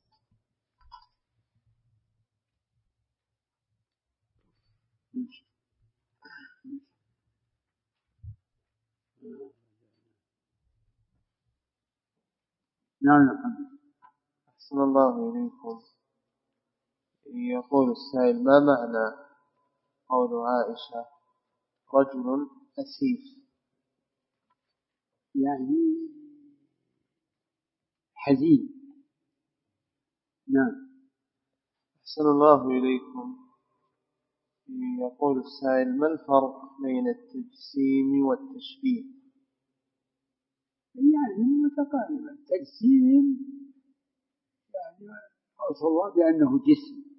نعم يا محمد. أحسن الله إليكم. يقول السائل ما معنى قول عائشة رجل أسيف؟ يعني حزين. نعم. أحسن الله إليكم. يقول السائل ما الفرق بين التجسيم والتشبيه؟ يعني متقاربة. التجسيم يعني أوصف الله بأنه جسم،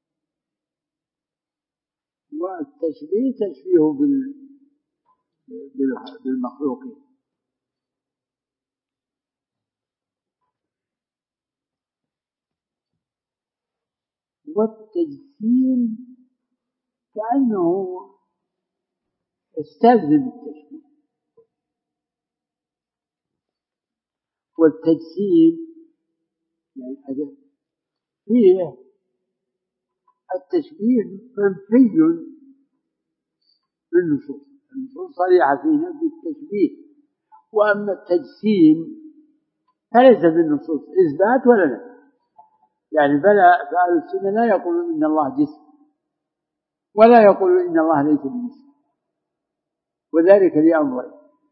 والتشبيه تشبيه بالمخلوقين. والتجسيم كأنه يستلزم التشبيه، والتجسيم يعني فيه التشبيه منفي بالنصوص. النصوص صريحة في نفي التشبيه، وأما التجسيم فليس بالنصوص إثبات ولا نفي. يعني فأهل السنة لا يقولون إن الله جسم، ولا يقولون إن الله ليس بجسم، وذلك لأمرين.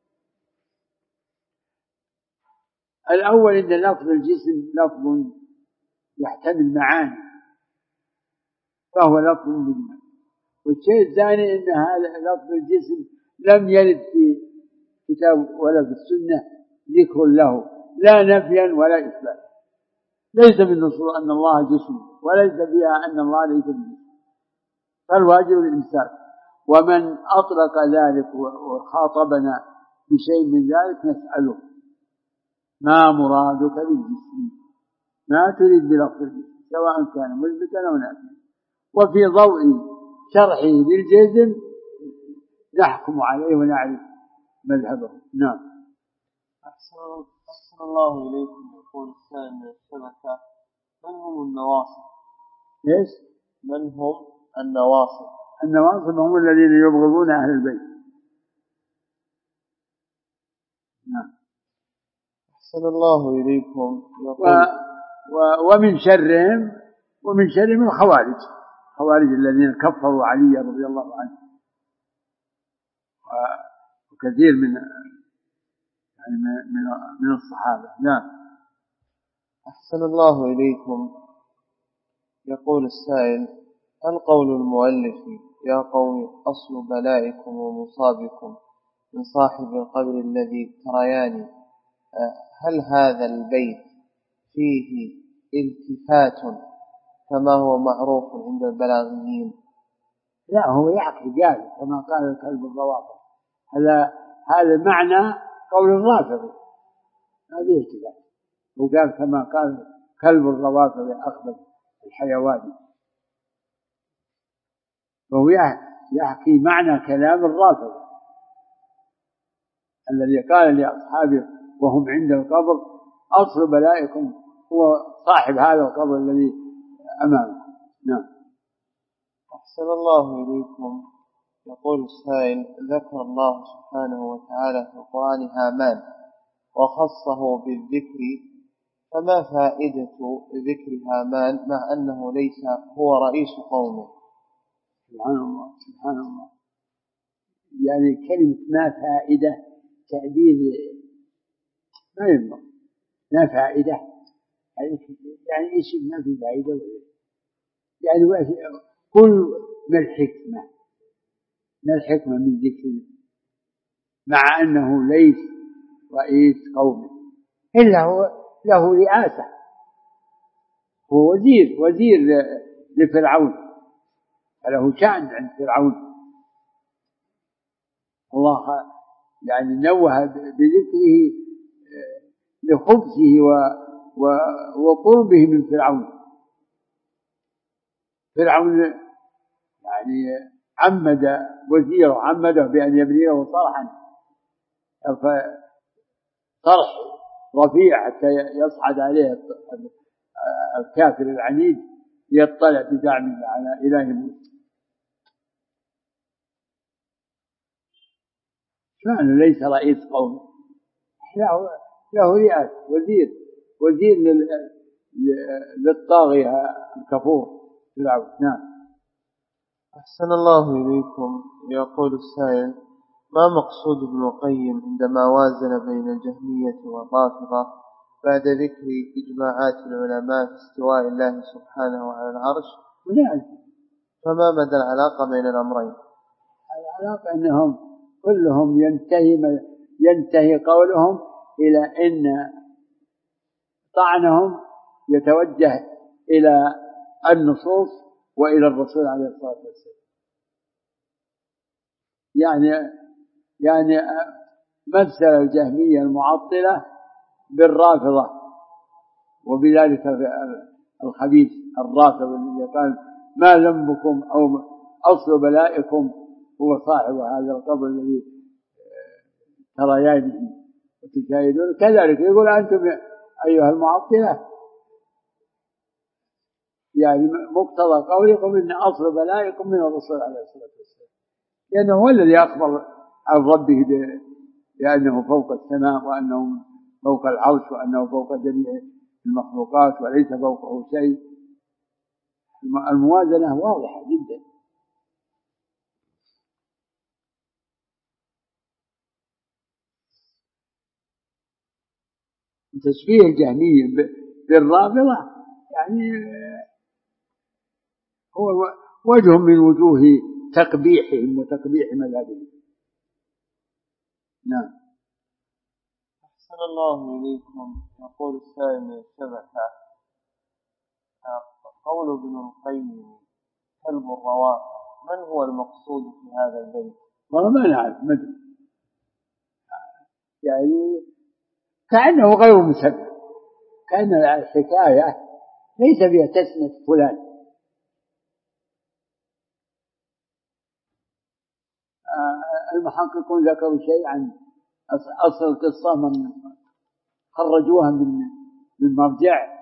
الأول إن لفظ الجسم لفظ يحتمل معاني فهو لفظ مجمل، والشيء الثاني إن هذا لفظ الجسم لم يرد في كتاب ولا في السنة ذكر له لا نفيا ولا إثبات. ليس بالنصوص أن الله جسم، وليس بها أن الله ليس بجسم، فالواجب الإمساك. ومن أطلق ذلك وخاطبنا بشيء من ذلك نسأله ما مرادك بالجسم، ما تريد بلفظ الجسم، سواء كان مثبتا أو نافيا. وفي ضوء شرحه للجزم نحكم عليه ونعرف مذهبه. نعم. أحسن الله إليكم. يقول السائل من الشبكة من هم النواصب؟ إيش؟ من هم النواصب؟ النواصب هم الذين يبغضون أهل البيت. نعم. أحسن الله إليكم. ومن شرهم الخوارج الذين كفروا علي رضي الله عنه، وكثير من الصحابة. نعم. أحسن الله إليكم. يقول السائل هل قول المؤلف يا قوم أصل بلائكم ومصابكم من صاحب القبر الذي ترياني، هل هذا البيت فيه التفات كما هو معروف عند البلاغيين؟ لا، هو يحكي قال كما قال الكلب الروافض. هذا معنى قول الرافضي، هذه التفات. وقال كما قال كلب الروافض أخبث الحيوان، فهو يحكي معنى كلام الرافض الذي قال لأصحابه وهم عند القبر أصل بلائكم هو صاحب هذا القبر الذي أمامكم. نعم. أحسن الله إليكم. يقول السائل ذكر الله سبحانه وتعالى في القرآن هامان وخصه بالذكر، فما فائدة ذكر هامان مع أنه ليس هو رئيس قومه؟ سبحان الله سبحان الله. يعني كلمة ما فائدة تعبير ما ينبغي. ما فائدة يعني إيش ما في فائدة، يعني قل ما الحكمة من ذكر مع أنه ليس رئيس قومه، إلا هو له رئاسة، هو وزير لفرعون، فله شأن عند فرعون. الله يعني نوه بذكره لخبثه وقربه من فرعون. فرعون يعني عمده بأن يبني له صرحا، صرح رفيع حتى يصعد عليه الكافر العنيد ليطلع بزعمه على إله موسى. فأنا ليس رئيس قوم، له رئاسة، وزير للطاغية الكفور فرعون. نعم. أحسن الله إليكم. يقول السائل: ما مقصود ابن القيم عندما وازن بين الجهمية والرافضة بعد ذكر إجماعات العلماء في استواء الله سبحانه على العرش؟ فما مدى العلاقة بين الأمرين؟ العلاقة أنهم كلهم ينتهي قولهم إلى أن طعنهم يتوجه إلى النصوص وإلى الرسول عليه الصلاة والسلام. يعني مثل الجهمية المعطلة بالرافضة، وبذلك الخبيث الرافض الذي قال: ما ذنبكم أو أصل بلائكم هو صاحب هذا القبر الذي تريانه وتشاهدون. كذلك يقول: أنتم أيها المعطلة يعني مقتضى قولكم إن أصل بلائكم من الرسول عليه الصلاة والسلام، لأنه هو الذي أخبر عن ربه بأنه فوق السماء، وأنه فوق العرش، وأنه فوق جميع المخلوقات وليس فوقه شيء. الموازنة واضحة جدا. تشبيه الجهمية بالرافضة يعني هو وجه من وجوه تقبيحهم وتقبيح مذهبهم. نعم. أحسن الله إليكم. يقول السائل من الشبكة: قول ابن القيم كلب الروافض، من هو المقصود في هذا البيت؟ والله ما نعرف، يعني كأنه غير مسبب، كأن الحكاية ليس فيها تسمية فلان. المحققون ذكروا شيء عن أصل القصة من خرجوها من مرجع.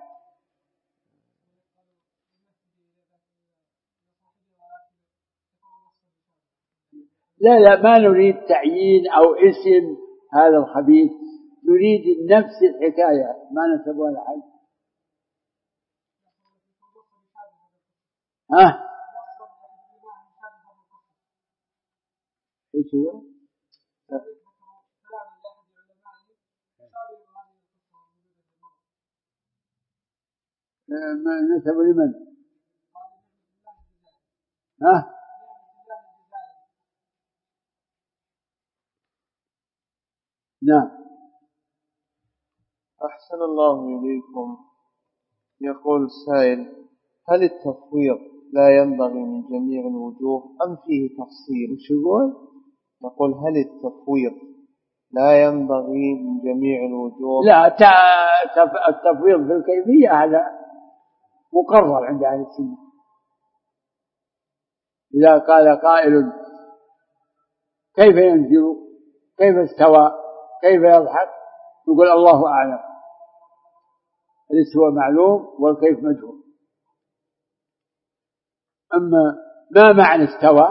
لا ما نريد تعيين أو اسم هذا الخبيث، نريد نفس الحكاية، ما نسبوها لحد. ايش هو؟ ما نسب لمن؟ نعم. أحسن الله إليكم. يقول السائل: هل التفويض لا ينبغي من جميع الوجوه أم فيه تفصيل؟ وش يقول؟ يقول: هل التفويض لا ينبغي من جميع الوجوه؟ لا، التفويض في الكيفية هذا مقرر عند أهل السنة. إذا قال قائل: كيف ينزل، كيف استوى، كيف يضحك، يقول: الله أعلم، الاستواء معلوم والكيف مجهول. أما ما معنى استوى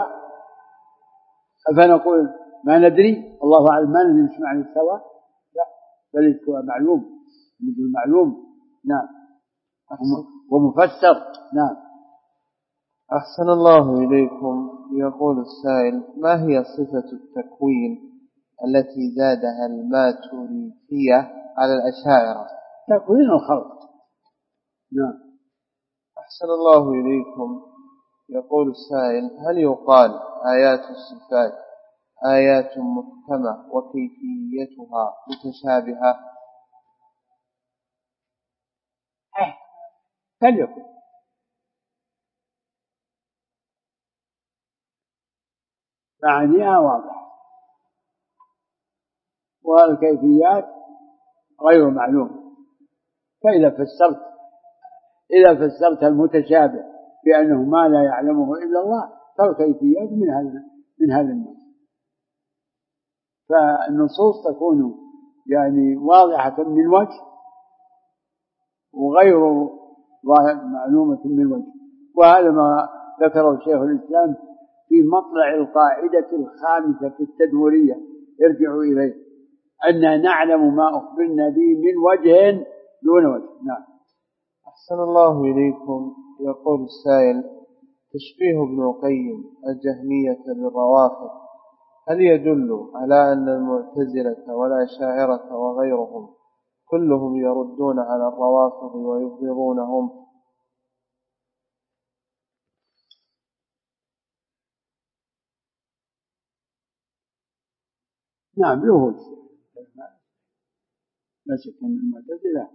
فنقول ما ندري، الله أعلم، ما ندري ايش معنى استوى، لا، بل الاستواء معلوم، مثل معلوم. نعم. ومفسر. نعم. أحسن الله إليكم. يقول السائل: ما هي صفة التكوين التي زادها الماتريدية على الأشاعرة؟ تكوين الخلق. نعم. أحسن الله إليكم. يقول السائل: هل يقال آيات الصفات آيات محكمة وكيفيتها متشابهة؟ فليكن معانيها واضحة والكيفيات غير معلومة. فإذا فسرت المتشابه بأنه ما لا يعلمه إلا الله فالكيفيات من هذا النوع. فالنصوص تكون يعني واضحة من وجه وغير معلومة من وجه. وهذا ما ذكره شيخ الإسلام في مطلع القاعدة الخامسة في التدمرية يرجع إليه أن نعلم ما أخبرنا به من وجه دون وجه. نعم. أحسن الله إليكم. يقول السائل: تشبيه ابن القيم الجهمية بالروافض هل يدل على أن المعتزلة والأشاعرة وغيرهم كلهم يردون على الروافض ويبغضونهم؟ نعم يهود لا شك أن المعتزلة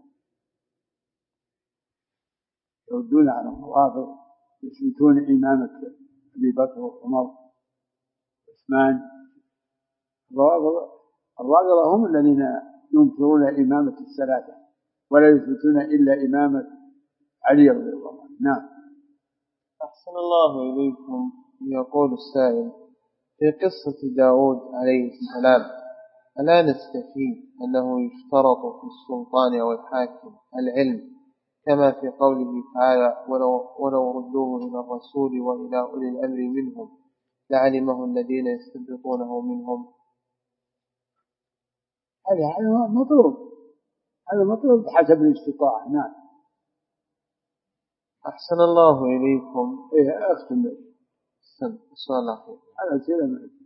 يردون على الروافض يثبتون إمامة أبي بكر وعمر وعثمان. الرافضة هم الذين ينكرون إمامة الثلاثة ولا يثبتون إلا إمامة علي رضي الله عنه. نعم. أحسن الله إليكم. يقول السائل: في قصة داود عليه السلام ألا نستفيد أنه يشترط في السلطان أو الحاكم العلم كما في قوله تعالى: ولو ردوه إلى الرسول وإلى أولي الأمر منهم لعلمه الذين يستنبطونه منهم؟ هذا مطلوب حسب الاستطاعة. نعم. أحسن الله إليكم. أختم السؤال الأخير. هذا سيرة.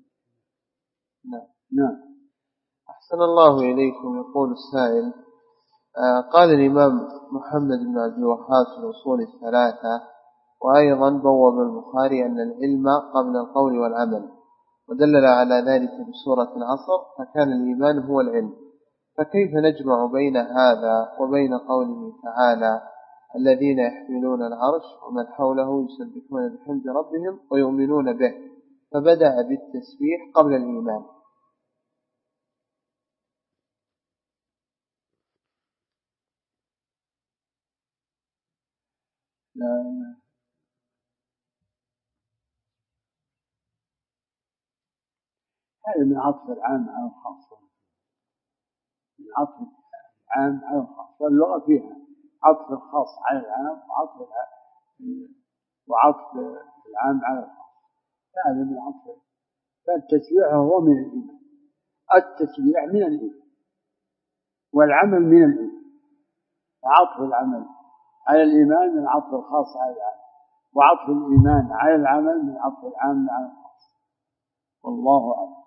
نعم. أحسن الله إليكم. يقول السائل: قال الإمام محمد بن عبد الوهاب في الأصول الثلاثة وأيضا بوب البخاري أن العلم قبل القول والعمل، ودلل على ذلك بسورة العصر فكان الإيمان هو العلم، فكيف نجمع بين هذا وبين قوله تعالى: الذين يحملون العرش ومن حوله يسبحون بحمد ربهم ويؤمنون به، فبدأ بالتسبيح قبل الإيمان؟ لا. هذا من عطف العام على الخاص. من عطف العام على الخاص. واللغة فيها عطف الخاص على العام وعطف العام على الخاص. هذا من عطف. فالتسبيح هو من الإيمان. التسبيح من الإيمان والعمل من الإيمان. وعطف العمل على الإيمان من عطف الخاص على العام، وعطف الإيمان على العمل من عطف العام على الخاص. والله أعلم.